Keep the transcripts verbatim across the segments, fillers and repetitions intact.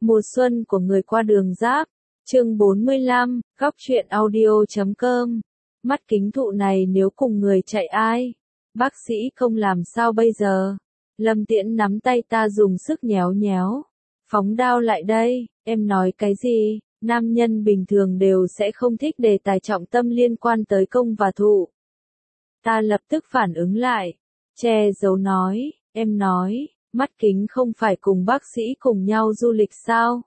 Mùa xuân của người qua đường Giáp, chương bốn mươi lăm, góc truyện audio chấm com. Mắt kính thụ này nếu cùng người chạy ai? Bác sĩ không làm sao bây giờ? Lâm Tiễn nắm tay ta dùng sức nhéo nhéo. Phóng đao lại đây, em nói cái gì? Nam nhân bình thường đều sẽ không thích đề tài trọng tâm liên quan tới công và thụ. Ta lập tức phản ứng lại, che giấu nói, em nói, mắt kính không phải cùng bác sĩ cùng nhau du lịch sao?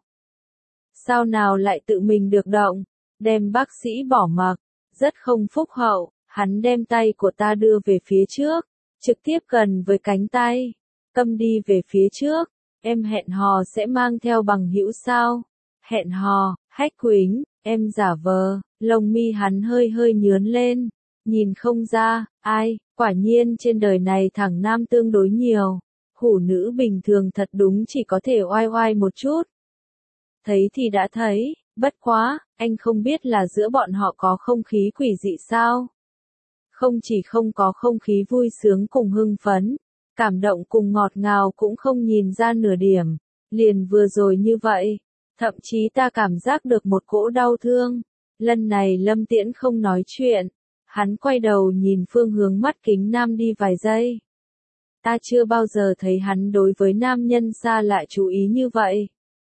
Sao nào lại tự mình được động, đem bác sĩ bỏ mặc, rất không phúc hậu, hắn đem tay của ta đưa về phía trước, trực tiếp gần với cánh tay, câm đi về phía trước, em hẹn hò sẽ mang theo bằng hữu sao? Hẹn hò, Hách Quýnh, em giả vờ, lông mi hắn hơi hơi nhướn lên, nhìn không ra, ai, quả nhiên trên đời này thằng nam tương đối nhiều, hủ nữ bình thường thật đúng chỉ có thể oai oai một chút. Thấy thì đã thấy, bất quá, anh không biết là giữa bọn họ có không khí quỷ dị sao? Không chỉ không có không khí vui sướng cùng hưng phấn, cảm động cùng ngọt ngào cũng không nhìn ra nửa điểm, liền vừa rồi như vậy. Thậm chí ta cảm giác được một cỗ đau thương. Lần này Lâm Tiễn không nói chuyện. Hắn quay đầu nhìn phương hướng mắt kính nam đi vài giây. Ta chưa bao giờ thấy hắn đối với nam nhân xa lạ chú ý như vậy.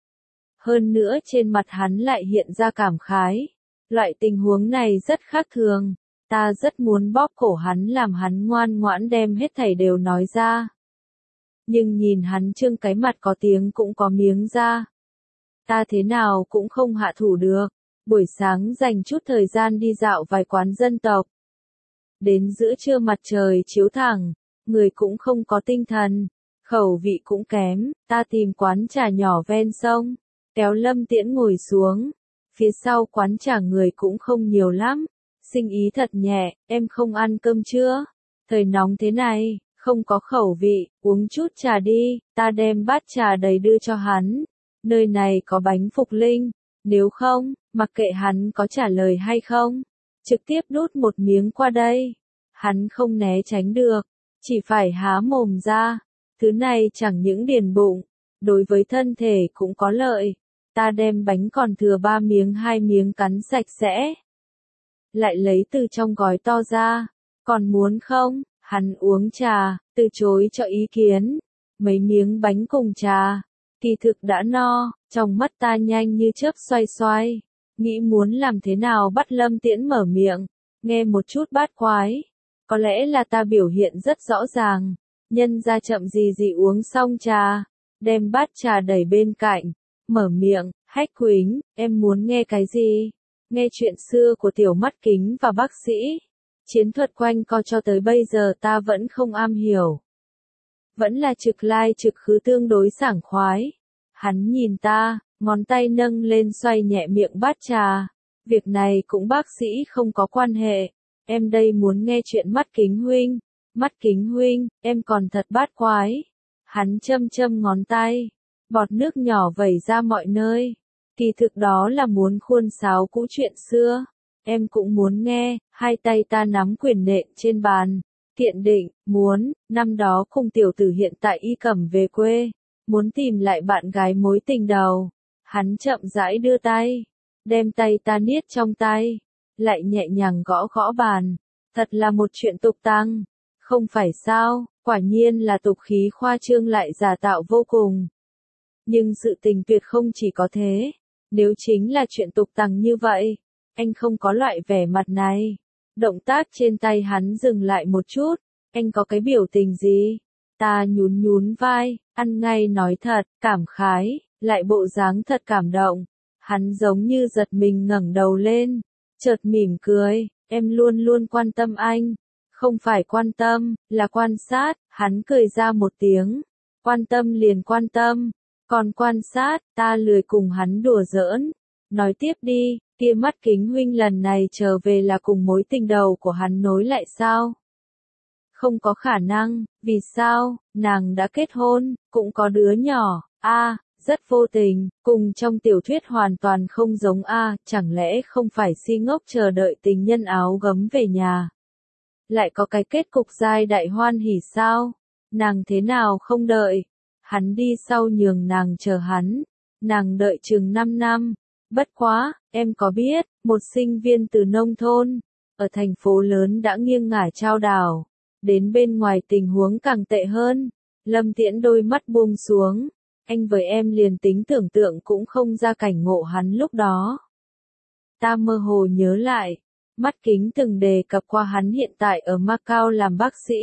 Hơn nữa trên mặt hắn lại hiện ra cảm khái. Loại tình huống này rất khác thường. Ta rất muốn bóp cổ hắn làm hắn ngoan ngoãn đem hết thảy đều nói ra. Nhưng nhìn hắn trương cái mặt có tiếng cũng có miếng ra. Ta thế nào cũng không hạ thủ được. Buổi sáng dành chút thời gian đi dạo vài quán dân tộc. Đến giữa trưa mặt trời chiếu thẳng, người cũng không có tinh thần, khẩu vị cũng kém, ta tìm quán trà nhỏ ven sông, kéo Lâm Tiễn ngồi xuống. Phía sau quán trà người cũng không nhiều lắm, sinh ý thật nhẹ, em không ăn cơm chưa? Thời nóng thế này, không có khẩu vị, uống chút trà đi, ta đem bát trà đầy đưa cho hắn. Nơi này có bánh phục linh, nếu không, mặc kệ hắn có trả lời hay không, trực tiếp đút một miếng qua đây. Hắn không né tránh được, chỉ phải há mồm ra. Thứ này chẳng những điền bụng, đối với thân thể cũng có lợi. Ta đem bánh còn thừa ba miếng hai miếng cắn sạch sẽ. Lại lấy từ trong gói to ra, còn muốn không? Hắn uống trà, từ chối cho ý kiến. Mấy miếng bánh cùng trà. Kỳ thực đã no, trong mắt ta nhanh như chớp xoay xoay, nghĩ muốn làm thế nào bắt Lâm Tiễn mở miệng, nghe một chút bát quái. Có lẽ là ta biểu hiện rất rõ ràng, nhân ra chậm gì gì uống xong trà, đem bát trà đẩy bên cạnh, mở miệng, Hách Quýnh, em muốn nghe cái gì? Nghe chuyện xưa của tiểu mắt kính và bác sĩ. Chiến thuật quanh co cho tới bây giờ ta vẫn không am hiểu. Vẫn là trực lai trực khứ tương đối sảng khoái. Hắn nhìn ta, ngón tay nâng lên xoay nhẹ miệng bát trà. Việc này cũng bác sĩ không có quan hệ. Em đây muốn nghe chuyện mắt kính huynh. Mắt kính huynh, em còn thật bát quái. Hắn châm châm ngón tay. Bọt nước nhỏ vẩy ra mọi nơi. Kỳ thực đó là muốn khuôn sáo cũ chuyện xưa. Em cũng muốn nghe, hai tay ta nắm quyền nện trên bàn. Tiện định, muốn, năm đó cùng tiểu tử hiện tại y cẩm về quê, muốn tìm lại bạn gái mối tình đầu. Hắn chậm rãi đưa tay, đem tay ta niết trong tay, lại nhẹ nhàng gõ gõ bàn. Thật là một chuyện tục tằng, không phải sao, quả nhiên là tục khí khoa trương lại giả tạo vô cùng. Nhưng sự tình tuyệt không chỉ có thế, nếu chính là chuyện tục tằng như vậy, anh không có loại vẻ mặt này. Động tác trên tay hắn dừng lại một chút, anh có cái biểu tình gì? Ta nhún nhún vai, ăn ngay nói thật, cảm khái, lại bộ dáng thật cảm động. Hắn giống như giật mình ngẩng đầu lên, chợt mỉm cười, em luôn luôn quan tâm anh. Không phải quan tâm, là quan sát, hắn cười ra một tiếng. Quan tâm liền quan tâm, còn quan sát, ta lười cùng hắn đùa giỡn. Nói tiếp đi. Kia mắt kính huynh lần này trở về là cùng mối tình đầu của hắn nối lại sao? Không có khả năng, vì sao? Nàng đã kết hôn, cũng có đứa nhỏ, a, à, rất vô tình, cùng trong tiểu thuyết hoàn toàn không giống a, à, chẳng lẽ không phải si ngốc chờ đợi tình nhân áo gấm về nhà? Lại có cái kết cục giai đại hoan hỉ sao? Nàng thế nào không đợi? Hắn đi sau nhường nàng chờ hắn, Nàng đợi chừng năm năm. Bất quá, em có biết, một sinh viên từ nông thôn, ở thành phố lớn đã nghiêng ngả chao đảo, đến bên ngoài tình huống càng tệ hơn. Lâm Tiễn đôi mắt buông xuống, anh với em liền tính tưởng tượng cũng không ra cảnh ngộ hắn lúc đó. Ta mơ hồ nhớ lại, mắt kính từng đề cập qua hắn hiện tại ở Macau làm bác sĩ.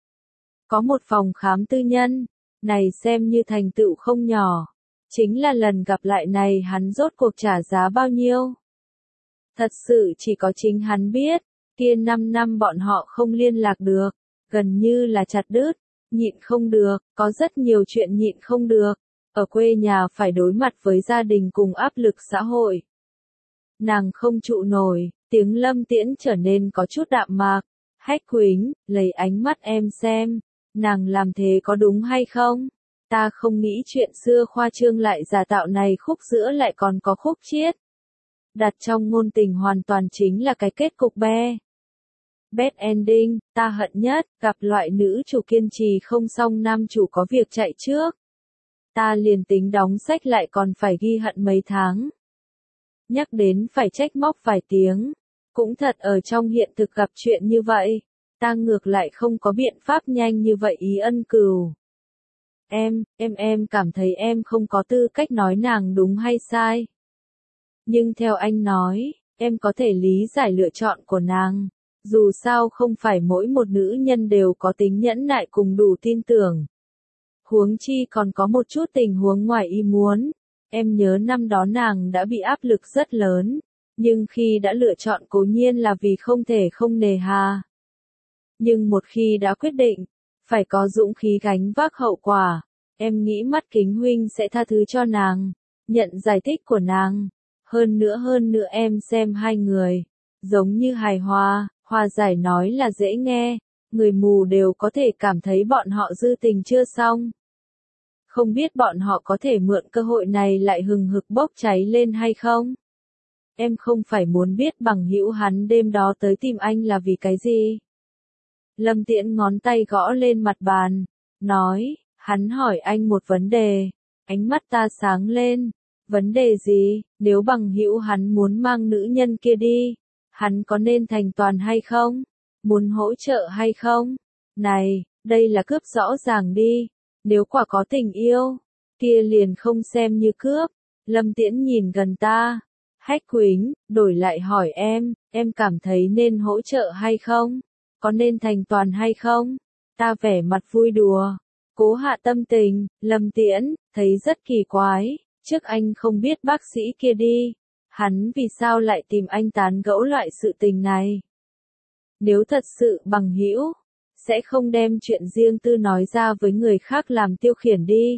Có một phòng khám tư nhân, này xem như thành tựu không nhỏ. Chính là lần gặp lại này hắn rốt cuộc trả giá bao nhiêu. Thật sự chỉ có chính hắn biết, kia năm năm bọn họ không liên lạc được, gần như là chặt đứt, nhịn không được, có rất nhiều chuyện nhịn không được, ở quê nhà phải đối mặt với gia đình cùng áp lực xã hội. Nàng không trụ nổi, tiếng Lâm Tiễn trở nên có chút đạm mạc. Hách Quỳnh, lấy ánh mắt em xem, nàng làm thế có đúng hay không? Ta không nghĩ chuyện xưa khoa trương lại giả tạo này khúc giữa lại còn có khúc chiết. Đặt trong ngôn tình hoàn toàn chính là cái kết cục be. Bad ending, ta hận nhất, gặp loại nữ chủ kiên trì không xong nam chủ có việc chạy trước. Ta liền tính đóng sách lại còn phải ghi hận mấy tháng. Nhắc đến phải trách móc vài tiếng. Cũng thật ở trong hiện thực gặp chuyện như vậy. Ta ngược lại không có biện pháp nhanh như vậy ý ân cừu. Em, em em cảm thấy em không có tư cách nói nàng đúng hay sai. Nhưng theo anh nói, em có thể lý giải lựa chọn của nàng. Dù sao không phải mỗi một nữ nhân đều có tính nhẫn nại cùng đủ tin tưởng. Huống chi còn có một chút tình huống ngoài ý muốn. Em nhớ năm đó nàng đã bị áp lực rất lớn. Nhưng khi đã lựa chọn cố nhiên là vì không thể không nề hà. Nhưng một khi đã quyết định, phải có dũng khí gánh vác hậu quả. Em nghĩ mắt kính huynh sẽ tha thứ cho nàng, nhận giải thích của nàng. Hơn nữa hơn nữa em xem hai người, giống như hài hòa, hòa giải nói là dễ nghe, người mù đều có thể cảm thấy bọn họ dư tình chưa xong. Không biết bọn họ có thể mượn cơ hội này lại hừng hực bốc cháy lên hay không? Em không phải muốn biết bằng hữu hắn đêm đó tới tìm anh là vì cái gì? Lâm Tiễn ngón tay gõ lên mặt bàn, nói, hắn hỏi anh một vấn đề, ánh mắt ta sáng lên, vấn đề gì, nếu bằng hữu hắn muốn mang nữ nhân kia đi, hắn có nên thành toàn hay không, muốn hỗ trợ hay không, này, đây là cướp rõ ràng đi, nếu quả có tình yêu, kia liền không xem như cướp, Lâm Tiễn nhìn gần ta, Hách Quỳnh, đổi lại hỏi em, em cảm thấy nên hỗ trợ hay không? Có nên thành toàn hay không? Ta vẻ mặt vui đùa. Cố hạ tâm tình, Lâm Tiễn, thấy rất kỳ quái. Trước anh không biết bác sĩ kia đi. Hắn vì sao lại tìm anh tán gẫu loại sự tình này? Nếu thật sự bằng hữu, sẽ không đem chuyện riêng tư nói ra với người khác làm tiêu khiển đi.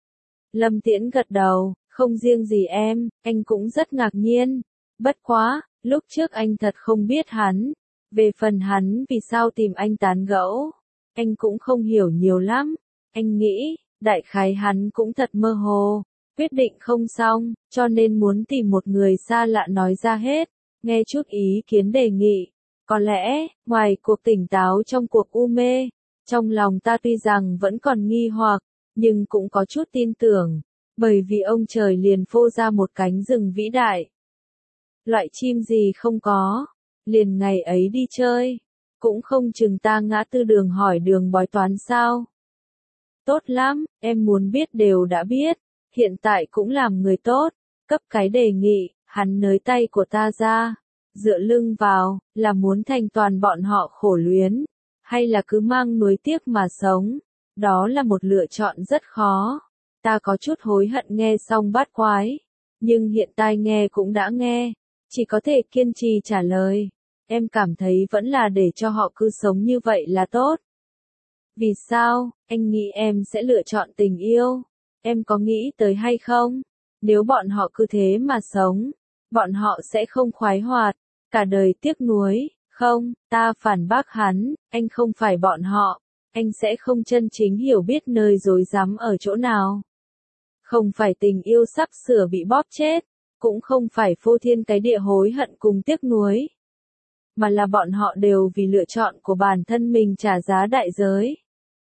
Lâm Tiễn gật đầu, không riêng gì em, anh cũng rất ngạc nhiên. Bất quá, lúc trước anh thật không biết hắn. Về phần hắn vì sao tìm anh tán gẫu, anh cũng không hiểu nhiều lắm. Anh nghĩ, đại khái hắn cũng thật mơ hồ, quyết định không xong, cho nên muốn tìm một người xa lạ nói ra hết, nghe chút ý kiến đề nghị. Có lẽ, ngoài cuộc tỉnh táo trong cuộc u mê, trong lòng ta tuy rằng vẫn còn nghi hoặc, nhưng cũng có chút tin tưởng, bởi vì ông trời liền phô ra một cánh rừng vĩ đại. Loại chim gì không có, liền ngày ấy đi chơi, cũng không chừng ta ngã tư đường hỏi đường bói toán sao. Tốt lắm, em muốn biết đều đã biết, hiện tại cũng làm người tốt, cấp cái đề nghị, hắn nới tay của ta ra, dựa lưng vào, là muốn thành toàn bọn họ khổ luyến, hay là cứ mang nuối tiếc mà sống, đó là một lựa chọn rất khó. Ta có chút hối hận nghe xong bát quái, nhưng hiện tại nghe cũng đã nghe, chỉ có thể kiên trì trả lời. Em cảm thấy vẫn là để cho họ cứ sống như vậy là tốt. Vì sao, anh nghĩ em sẽ lựa chọn tình yêu? Em có nghĩ tới hay không? Nếu bọn họ cứ thế mà sống, bọn họ sẽ không khoái hoạt, cả đời tiếc nuối, không, ta phản bác hắn, anh không phải bọn họ, anh sẽ không chân chính hiểu biết nơi rối rắm ở chỗ nào. Không phải tình yêu sắp sửa bị bóp chết, cũng không phải phô thiên cái địa hối hận cùng tiếc nuối, mà là bọn họ đều vì lựa chọn của bản thân mình trả giá đại giới.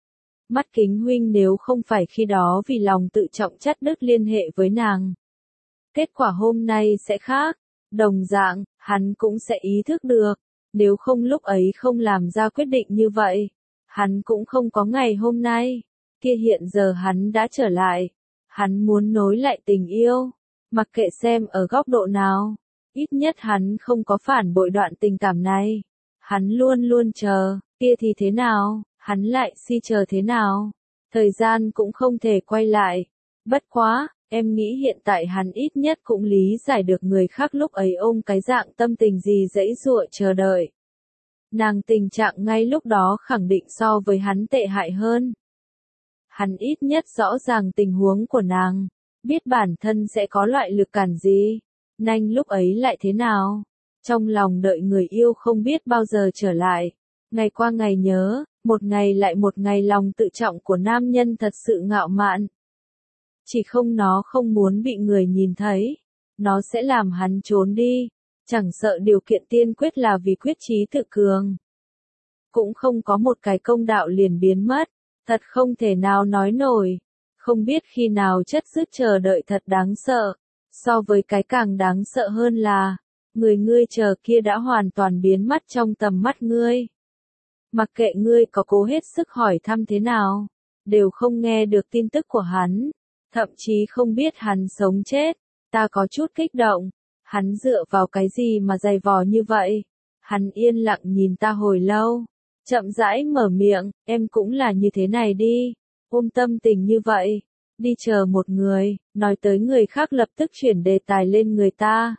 Mắt Kính huynh nếu không phải khi đó vì lòng tự trọng chắt đứt liên hệ với nàng, kết quả hôm nay sẽ khác. Đồng dạng, hắn cũng sẽ ý thức được, nếu không lúc ấy không làm ra quyết định như vậy, hắn cũng không có ngày hôm nay. Kia hiện giờ hắn đã trở lại, hắn muốn nối lại tình yêu, mặc kệ xem ở góc độ nào, ít nhất hắn không có phản bội đoạn tình cảm này. Hắn luôn luôn chờ, kia thì thế nào, hắn lại si chờ thế nào, thời gian cũng không thể quay lại. Bất quá, em nghĩ hiện tại hắn ít nhất cũng lý giải được người khác lúc ấy ôm cái dạng tâm tình gì dãy dụa chờ đợi. Nàng tình trạng ngay lúc đó khẳng định so với hắn tệ hại hơn. Hắn ít nhất rõ ràng tình huống của nàng, biết bản thân sẽ có loại lực cản gì, nhanh lúc ấy lại thế nào. Trong lòng đợi người yêu không biết bao giờ trở lại, ngày qua ngày nhớ, một ngày lại một ngày lòng tự trọng của nam nhân thật sự ngạo mạn. Chỉ không nó không muốn bị người nhìn thấy, nó sẽ làm hắn trốn đi, chẳng sợ điều kiện tiên quyết là vì quyết chí tự cường. Cũng không có một cái công đạo liền biến mất, thật không thể nào nói nổi, không biết khi nào chất dứt chờ đợi thật đáng sợ, so với cái càng đáng sợ hơn là, người ngươi chờ kia đã hoàn toàn biến mất trong tầm mắt ngươi. Mặc kệ ngươi có cố hết sức hỏi thăm thế nào, đều không nghe được tin tức của hắn, thậm chí không biết hắn sống chết. Ta có chút kích động, hắn dựa vào cái gì mà dày vò như vậy? Hắn yên lặng nhìn ta hồi lâu, chậm rãi mở miệng, em cũng là như thế này đi, ôm tâm tình như vậy, đi chờ một người, nói tới người khác lập tức chuyển đề tài lên người ta.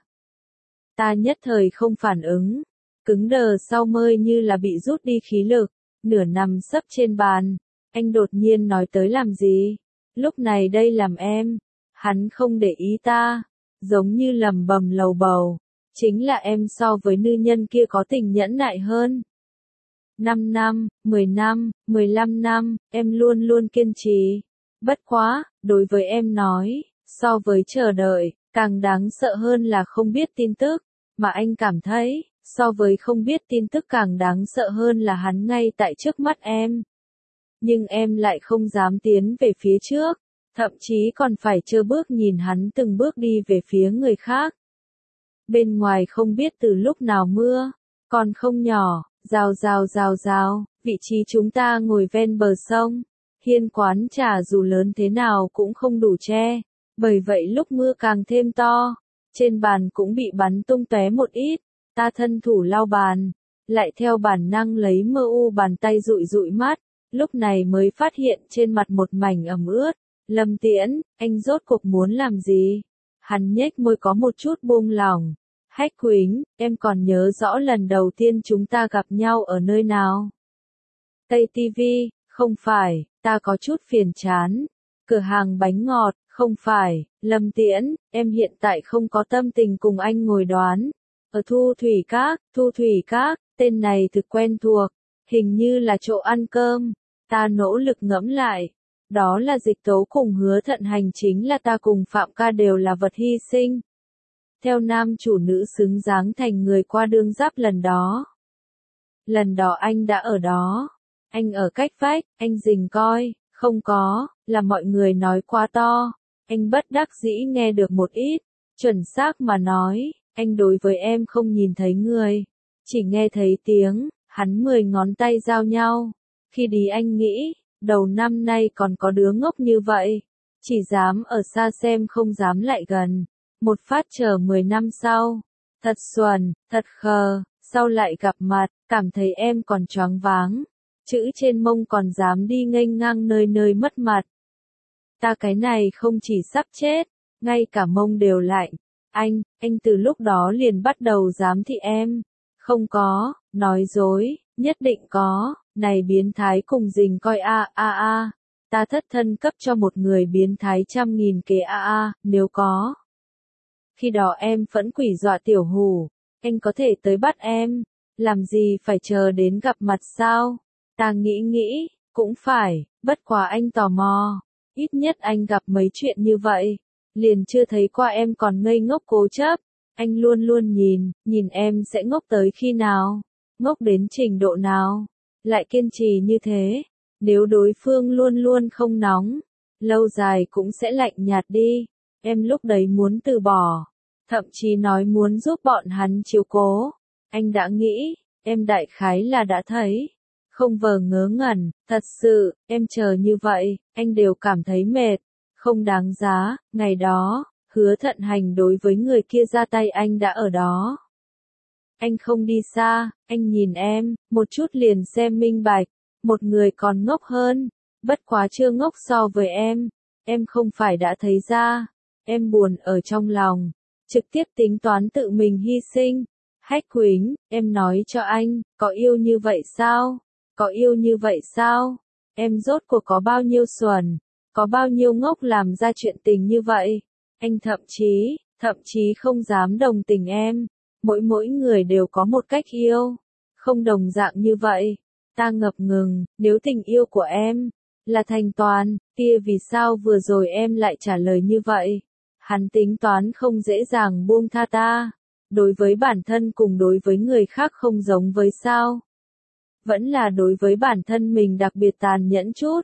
Ta nhất thời không phản ứng, cứng đờ sau mơi như là bị rút đi khí lực, nửa nằm sấp trên bàn. Anh đột nhiên nói tới làm gì? Lúc này đây làm em. Hắn không để ý ta, giống như lầm bầm lầu bầu, chính là em so với nữ nhân kia có tình nhẫn nại hơn. Năm năm, mười năm, mười lăm năm, em luôn luôn kiên trì. Bất quá, đối với em nói, so với chờ đợi, càng đáng sợ hơn là không biết tin tức, mà anh cảm thấy, so với không biết tin tức càng đáng sợ hơn là hắn ngay tại trước mắt em. Nhưng em lại không dám tiến về phía trước, thậm chí còn phải trơ bước nhìn hắn từng bước đi về phía người khác. Bên ngoài không biết từ lúc nào mưa, còn không nhỏ, rào rào rào rào, vị trí chúng ta ngồi ven bờ sông, hiên quán trà dù lớn thế nào cũng không đủ che, bởi vậy lúc mưa càng thêm to, trên bàn cũng bị bắn tung tóe một ít, ta thân thủ lau bàn, lại theo bản năng lấy mơ u bàn tay dụi dụi mắt, lúc này mới phát hiện trên mặt một mảnh ẩm ướt. Lâm Tiễn, anh rốt cuộc muốn làm gì? Hắn nhếch môi có một chút buông lỏng. Hách Quỳnh, em còn nhớ rõ lần đầu tiên chúng ta gặp nhau ở nơi nào? Tây ti vi, không phải, ta có chút phiền chán. Cửa hàng bánh ngọt, không phải, Lâm Tiễn, em hiện tại không có tâm tình cùng anh ngồi đoán. Ở Thu Thủy Các, Thu Thủy Các, tên này thực quen thuộc, hình như là chỗ ăn cơm. Ta nỗ lực ngẫm lại. Đó là Dịch Tố cùng Hứa Thận Hành, chính là ta cùng Phạm Ca đều là vật hy sinh. Theo nam chủ nữ xứng dáng thành người qua đương giáp lần đó. Lần đó anh đã ở đó. Anh ở cách vách, anh rình coi, không có, là mọi người nói quá to. Anh bất đắc dĩ nghe được một ít, chuẩn xác mà nói, anh đối với em không nhìn thấy người, chỉ nghe thấy tiếng, hắn mười ngón tay giao nhau. Khi đi anh nghĩ, đầu năm nay còn có đứa ngốc như vậy, chỉ dám ở xa xem không dám lại gần. Một phát chờ mười năm sau, thật xuẩn, thật khờ, sau lại gặp mặt, cảm thấy em còn choáng váng, chữ trên mông còn dám đi nghênh ngang nơi nơi mất mặt. Ta cái này không chỉ sắp chết, ngay cả mông đều lạnh. Anh, anh từ lúc đó liền bắt đầu giám thị em. Không có, nói dối, nhất định có, này biến thái cùng rình coi a a a. Ta thất thân cấp cho một người biến thái trăm nghìn kế a a, nếu có. Khi đó em phẫn quỷ dọa tiểu hủ, anh có thể tới bắt em, làm gì phải chờ đến gặp mặt sao? Ta nghĩ nghĩ, cũng phải, bất quá anh tò mò, ít nhất anh gặp mấy chuyện như vậy, liền chưa thấy qua em còn ngây ngốc cố chấp, anh luôn luôn nhìn, nhìn em sẽ ngốc tới khi nào, ngốc đến trình độ nào, lại kiên trì như thế, Nếu đối phương luôn luôn không nóng, lâu dài cũng sẽ lạnh nhạt đi. Em lúc đấy muốn từ bỏ, thậm chí nói muốn giúp bọn hắn chiếu cố. Anh đã nghĩ, em đại khái là đã thấy. Không vờ ngớ ngẩn, thật sự, em chờ như vậy, anh đều cảm thấy mệt. Không đáng giá, ngày đó, Hứa Thận Hành đối với người kia ra tay anh đã ở đó. Anh không đi xa, anh nhìn em, một chút liền xem minh bạch, một người còn ngốc hơn, bất quá chưa ngốc so với em, em không phải đã thấy ra, em buồn ở trong lòng, trực tiếp tính toán tự mình hy sinh. Hách Quýnh, em nói cho anh, có yêu như vậy sao? Có yêu như vậy sao? Em rốt cuộc có bao nhiêu xuẩn, có bao nhiêu ngốc làm ra chuyện tình như vậy? Anh thậm chí, thậm chí không dám đồng tình em. Mỗi mỗi người đều có một cách yêu, không đồng dạng như vậy. Ta ngập ngừng, nếu tình yêu của em là thành toàn, kia vì sao vừa rồi em lại trả lời như vậy? Hắn tính toán không dễ dàng buông tha ta. Đối với bản thân cùng đối với người khác không giống với sao? Vẫn là đối với bản thân mình đặc biệt tàn nhẫn chút.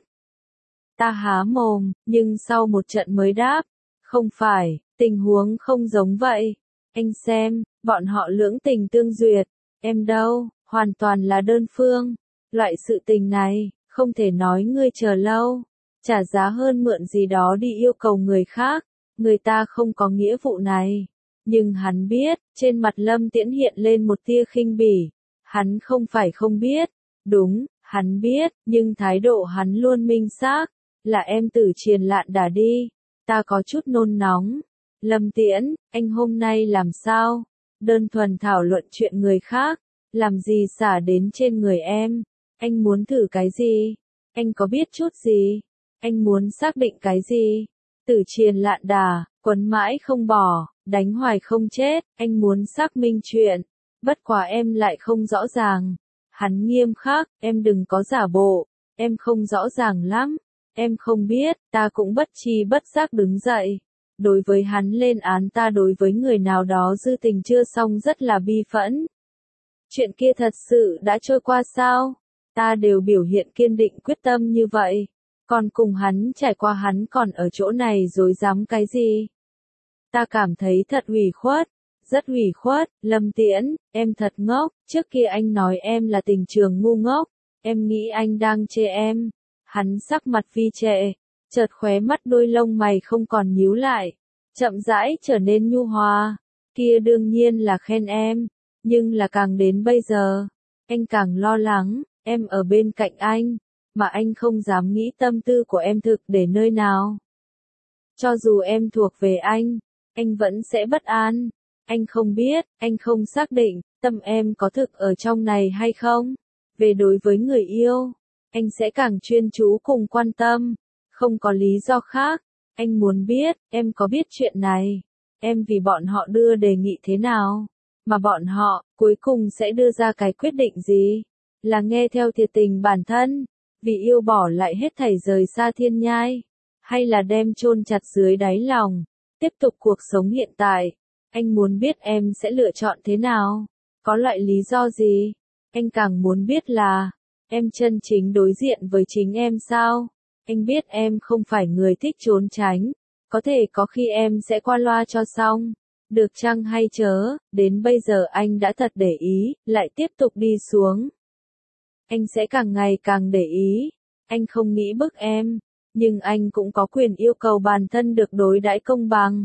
Ta há mồm, nhưng sau một trận mới đáp. Không phải, tình huống không giống vậy. Anh xem, bọn họ lưỡng tình tương duyệt. Em đâu, hoàn toàn là đơn phương. Loại sự tình này, không thể nói ngươi chờ lâu. Trả giá hơn mượn gì đó đi yêu cầu người khác. Người ta không có nghĩa vụ này. Nhưng hắn biết, trên mặt Lâm Tiễn hiện lên một tia khinh bỉ. Hắn không phải không biết. Đúng, hắn biết, nhưng thái độ hắn luôn minh xác. Là em Tử Triền Lạn Đà đi. Ta có chút nôn nóng. Lâm Tiễn, anh hôm nay làm sao? Đơn thuần thảo luận chuyện người khác. Làm gì xả đến trên người em? Anh muốn thử cái gì? Anh có biết chút gì? Anh muốn xác định cái gì? Tử Triền Lạn Đà, quấn mãi không bỏ, đánh hoài không chết. Anh muốn xác minh chuyện. Bất quá em lại không rõ ràng. Hắn nghiêm khắc, em đừng có giả bộ. Em không rõ ràng lắm. Em không biết, ta cũng bất chi bất giác đứng dậy. Đối với hắn lên án ta đối với người nào đó dư tình chưa xong rất là bi phẫn. Chuyện kia thật sự đã trôi qua sao? Ta đều biểu hiện kiên định quyết tâm như vậy. Còn cùng hắn trải qua hắn còn ở chỗ này dối dám cái gì? Ta cảm thấy thật ủy khuất. Rất ủy khuất, Lâm Tiễn, em thật ngốc. Trước kia anh nói em là tình trường ngu ngốc. Em nghĩ anh đang chê em. Hắn sắc mặt phi trệ, chợt khóe mắt đôi lông mày không còn nhíu lại, chậm rãi trở nên nhu hòa. Kia đương nhiên là khen em, nhưng là càng đến bây giờ, anh càng lo lắng, em ở bên cạnh anh, mà anh không dám nghĩ tâm tư của em thực để nơi nào. Cho dù em thuộc về anh, anh vẫn sẽ bất an. Anh không biết, anh không xác định, tâm em có thực ở trong này hay không. Về đối với người yêu, anh sẽ càng chuyên chú cùng quan tâm, không có lý do khác. Anh muốn biết, em có biết chuyện này, em vì bọn họ đưa đề nghị thế nào, mà bọn họ, cuối cùng sẽ đưa ra cái quyết định gì, là nghe theo thiệt tình bản thân, vì yêu bỏ lại hết thảy rời xa thiên nhai, hay là đem chôn chặt dưới đáy lòng, tiếp tục cuộc sống hiện tại. Anh muốn biết em sẽ lựa chọn thế nào, có loại lý do gì, anh càng muốn biết là, em chân chính đối diện với chính em sao? Anh biết em không phải người thích trốn tránh, có thể có khi em sẽ qua loa cho xong. Được chăng hay chớ, đến bây giờ anh đã thật để ý, lại tiếp tục đi xuống. Anh sẽ càng ngày càng để ý, anh không nghĩ bức em, nhưng anh cũng có quyền yêu cầu bản thân được đối đãi công bằng.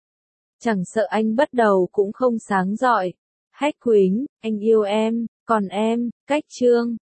Chẳng sợ anh bắt đầu cũng không sáng rọi. Hách Quýnh, anh yêu em, còn em, Cách Trương.